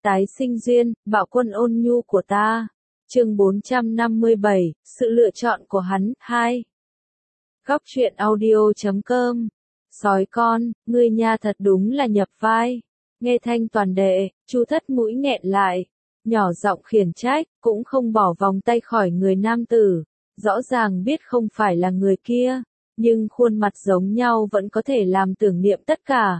Tái sinh duyên, bạo quân ôn nhu của ta. Chương 457, sự lựa chọn của hắn, 2. Góc truyện audio.com. Sói con, ngươi nha thật đúng là nhập vai. Nghe Thanh Toàn đệ, Chu Thất mũi nghẹn lại, nhỏ giọng khiển trách, cũng không bỏ vòng tay khỏi người nam tử. Rõ ràng biết không phải là người kia, nhưng khuôn mặt giống nhau vẫn có thể làm tưởng niệm tất cả.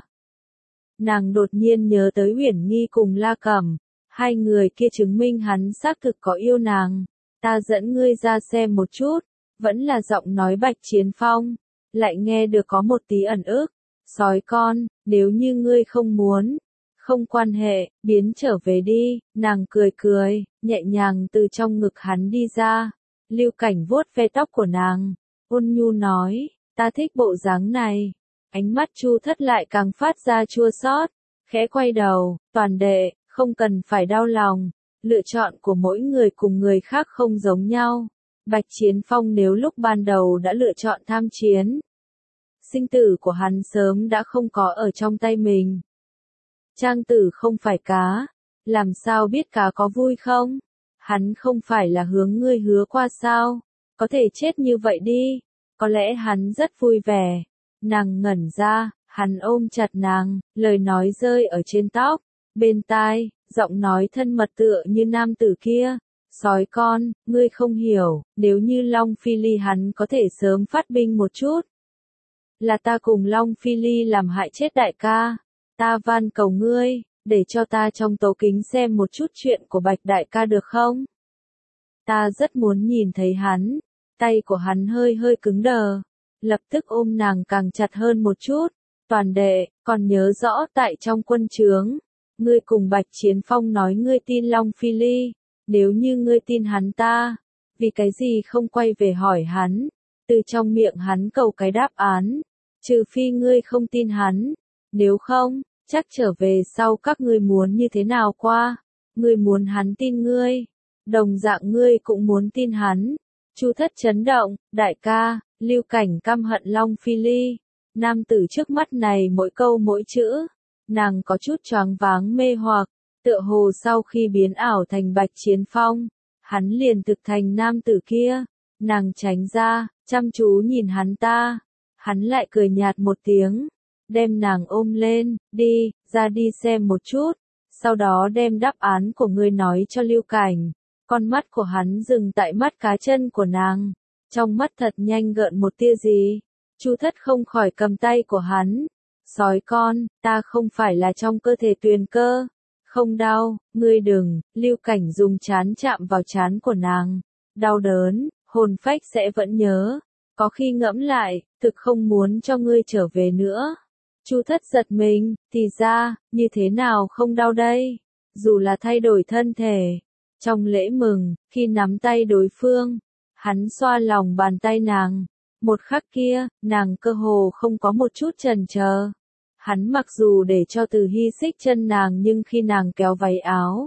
Nàng đột nhiên nhớ tới Uyển Nghi cùng La Cẩm, hai người kia chứng minh hắn xác thực có yêu nàng. Ta dẫn ngươi ra xem một chút, vẫn là giọng nói Bạch Chiến Phong, lại nghe được có một tí ẩn ức. Sói con, nếu như ngươi không muốn, không quan hệ, biến trở về đi. Nàng cười cười, nhẹ nhàng từ trong ngực hắn đi ra. Lưu Cảnh vuốt ve tóc của nàng, ôn nhu nói, ta thích bộ dáng này. Ánh mắt Chu Thất lại càng phát ra chua xót, khẽ quay đầu, Toàn đệ, không cần phải đau lòng, lựa chọn của mỗi người cùng người khác không giống nhau. Bạch Chiến Phong nếu lúc ban đầu đã lựa chọn tham chiến, sinh tử của hắn sớm đã không có ở trong tay mình. Trang tử không phải cá, làm sao biết cá có vui không? Hắn không phải là hướng ngươi hứa qua sao? Có thể chết như vậy đi, có lẽ hắn rất vui vẻ. Nàng ngẩn ra, hắn ôm chặt nàng, lời nói rơi ở trên tóc, bên tai, giọng nói thân mật tựa như nam tử kia. Sói con, ngươi không hiểu, nếu như Long Phi Ly hắn có thể sớm phát binh một chút. Là ta cùng Long Phi Ly làm hại chết đại ca. Ta van cầu ngươi, để cho ta trong tấu kính xem một chút chuyện của Bạch đại ca được không? Ta rất muốn nhìn thấy hắn. Tay của hắn hơi hơi cứng đờ, lập tức ôm nàng càng chặt hơn một chút. Toàn đệ, còn nhớ rõ tại trong quân trướng, ngươi cùng Bạch Chiến Phong nói ngươi tin Long Phi Ly. Nếu như ngươi tin hắn ta, vì cái gì không quay về hỏi hắn, từ trong miệng hắn cầu cái đáp án, trừ phi ngươi không tin hắn, nếu không, chắc trở về sau các ngươi muốn như thế nào qua, ngươi muốn hắn tin ngươi, đồng dạng ngươi cũng muốn tin hắn. Chu Thất chấn động, đại ca, Lưu Cảnh căm hận Long Phi Ly, nam tử trước mắt này mỗi câu mỗi chữ, nàng có chút choáng váng mê hoặc. Tựa hồ sau khi biến ảo thành Bạch Chiến Phong, hắn liền thực thành nam tử kia. Nàng tránh ra, chăm chú nhìn hắn ta. Hắn lại cười nhạt một tiếng, đem nàng ôm lên, đi, ra đi xem một chút. Sau đó đem đáp án của ngươi nói cho Lưu Cảnh. Con mắt của hắn dừng tại mắt cá chân của nàng. Trong mắt thật nhanh gợn một tia gì. Chu Thất không khỏi cầm tay của hắn. Sói con, ta không phải là trong cơ thể tuyền cơ. Không đau, ngươi đừng. Lưu Cảnh dùng trán chạm vào trán của nàng. Đau đớn, hồn phách sẽ vẫn nhớ. Có khi ngẫm lại, thực không muốn cho ngươi trở về nữa. Chu Thất giật mình, thì ra, như thế nào không đau đây? Dù là thay đổi thân thể. Trong lễ mừng, khi nắm tay đối phương, hắn xoa lòng bàn tay nàng. Một khắc kia, nàng cơ hồ không có một chút chần chờ. Hắn mặc dù để cho Từ Hy xích chân nàng nhưng khi nàng kéo váy áo,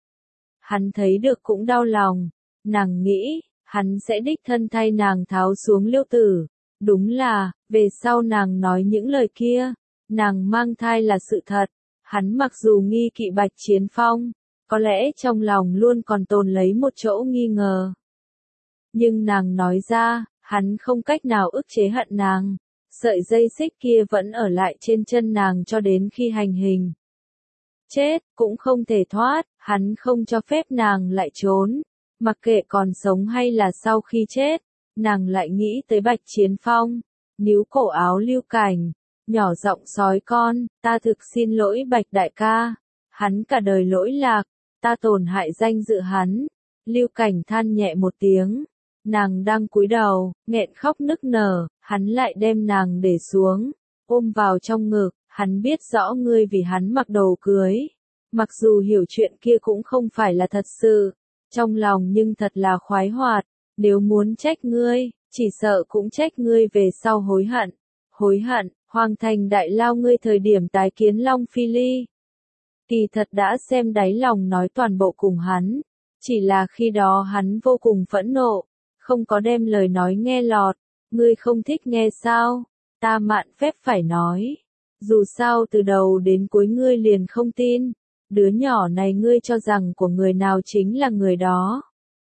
hắn thấy được cũng đau lòng. Nàng nghĩ, hắn sẽ đích thân thay nàng tháo xuống liêu tử. Đúng là, về sau nàng nói những lời kia, nàng mang thai là sự thật. Hắn mặc dù nghi kỵ Bạch Chiến Phong, có lẽ trong lòng luôn còn tồn lấy một chỗ nghi ngờ. Nhưng nàng nói ra, hắn không cách nào ức chế hận nàng. Sợi dây xích kia vẫn ở lại trên chân nàng cho đến khi hành hình. Chết, cũng không thể thoát, hắn không cho phép nàng lại trốn. Mặc kệ còn sống hay là sau khi chết, nàng lại nghĩ tới Bạch Chiến Phong. Níu cổ áo Lưu Cảnh, nhỏ giọng sói con, ta thực xin lỗi Bạch đại ca. Hắn cả đời lỗi lạc, ta tổn hại danh dự hắn. Lưu Cảnh than nhẹ một tiếng. Nàng đang cúi đầu, nghẹn khóc nức nở, hắn lại đem nàng để xuống, ôm vào trong ngực. Hắn biết rõ ngươi vì hắn mặc đồ cưới. Mặc dù hiểu chuyện kia cũng không phải là thật sự, trong lòng nhưng thật là khoái hoạt. Nếu muốn trách ngươi, chỉ sợ cũng trách ngươi về sau hối hận. Hối hận, Hoàng Thành Đại Lao ngươi thời điểm tái kiến Long Phi Ly. Kỳ thật đã xem đáy lòng nói toàn bộ cùng hắn. Chỉ là khi đó hắn vô cùng phẫn nộ, không có đem lời nói nghe lọt. Ngươi không thích nghe sao? Ta mạn phép phải nói. Dù sao từ đầu đến cuối ngươi liền không tin. đứa nhỏ này ngươi cho rằng của người nào chính là người đó.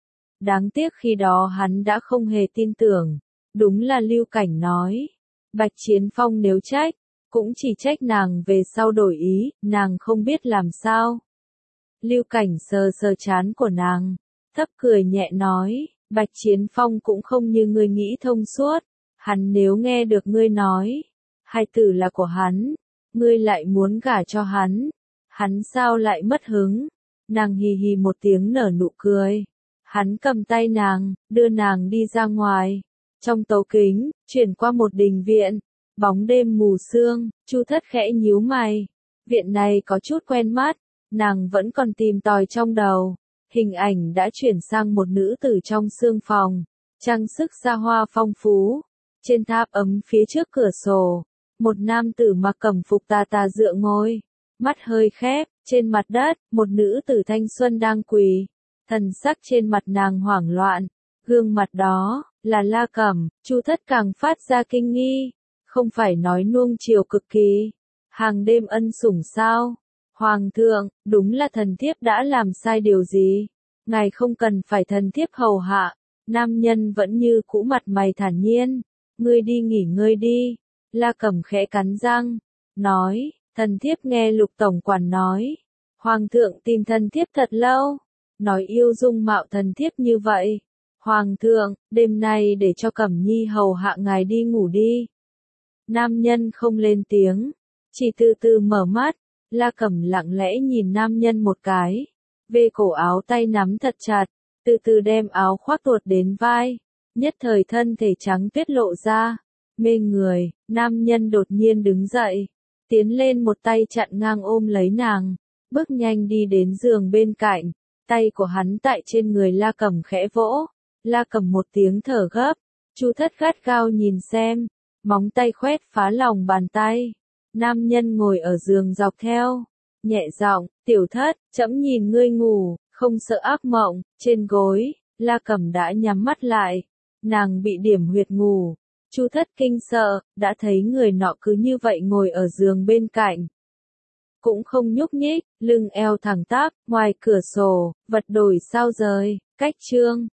Đáng tiếc khi đó hắn đã không hề tin tưởng, đúng là Lưu Cảnh nói. Bạch Chiến Phong nếu trách, cũng chỉ trách nàng về sau đổi ý, nàng không biết làm sao. Lưu Cảnh sờ sờ trán của nàng, thấp cười nhẹ nói, Bạch Chiến Phong cũng không như ngươi nghĩ thông suốt, hắn nếu nghe được ngươi nói, hai tử là của hắn, ngươi lại muốn gả cho hắn sao lại mất hứng. Nàng hì hì một tiếng nở nụ cười, hắn cầm tay nàng, đưa nàng đi ra ngoài. Trong tấu kính, chuyển qua một đình viện, bóng đêm mù sương, Chu Thất khẽ nhíu mày. Viện này có chút quen mắt, nàng vẫn còn tìm tòi trong đầu. Hình ảnh đã chuyển sang một nữ tử trong sương phòng, trang sức xa hoa phong phú. Trên tháp ấm phía trước cửa sổ, một nam tử mặc cẩm phục tà tà dựa ngồi, mắt hơi khép, trên mặt đất, một nữ tử thanh xuân đang quỳ. Thần sắc trên mặt nàng hoảng loạn, gương mặt đó, là La Cẩm. Chu Thất càng phát ra kinh nghi, không phải nói nuông chiều cực kỳ, hàng đêm ân sủng sao? Hoàng thượng, đúng là thần thiếp đã làm sai điều gì? Ngài không cần phải thần thiếp hầu hạ. Nam nhân vẫn như cũ mặt mày thản nhiên, ngươi đi nghỉ ngơi đi. La Cẩm khẽ cắn răng, nói, thần thiếp nghe Lục tổng quản nói, hoàng thượng tìm thần thiếp thật lâu, nói yêu dung mạo thần thiếp như vậy. Hoàng thượng, đêm nay để cho Cẩm Nhi hầu hạ ngài đi ngủ đi. Nam nhân không lên tiếng, chỉ từ từ mở mắt. La Cẩm lặng lẽ nhìn nam nhân một cái, về cổ áo tay nắm thật chặt, từ từ đem áo khoác tuột đến vai, nhất thời thân thể trắng tuyết lộ ra, mê người. Nam nhân đột nhiên đứng dậy, tiến lên một tay chặn ngang ôm lấy nàng, bước nhanh đi đến giường bên cạnh, tay của hắn tại trên người La Cẩm khẽ vỗ. La Cẩm một tiếng thở gấp, Chu Thất gắt gao nhìn xem, móng tay khoét phá lòng bàn tay. Nam nhân ngồi ở giường dọc theo, nhẹ giọng, tiểu thất, trẫm nhìn ngươi ngủ, không sợ ác mộng. Trên gối, La Cẩm đã nhắm mắt lại, nàng bị điểm huyệt ngủ. Chu Thất kinh sợ, đã thấy người nọ cứ như vậy ngồi ở giường bên cạnh, cũng không nhúc nhích, lưng eo thẳng tắp. Ngoài cửa sổ, vật đổi sao rời, cách chương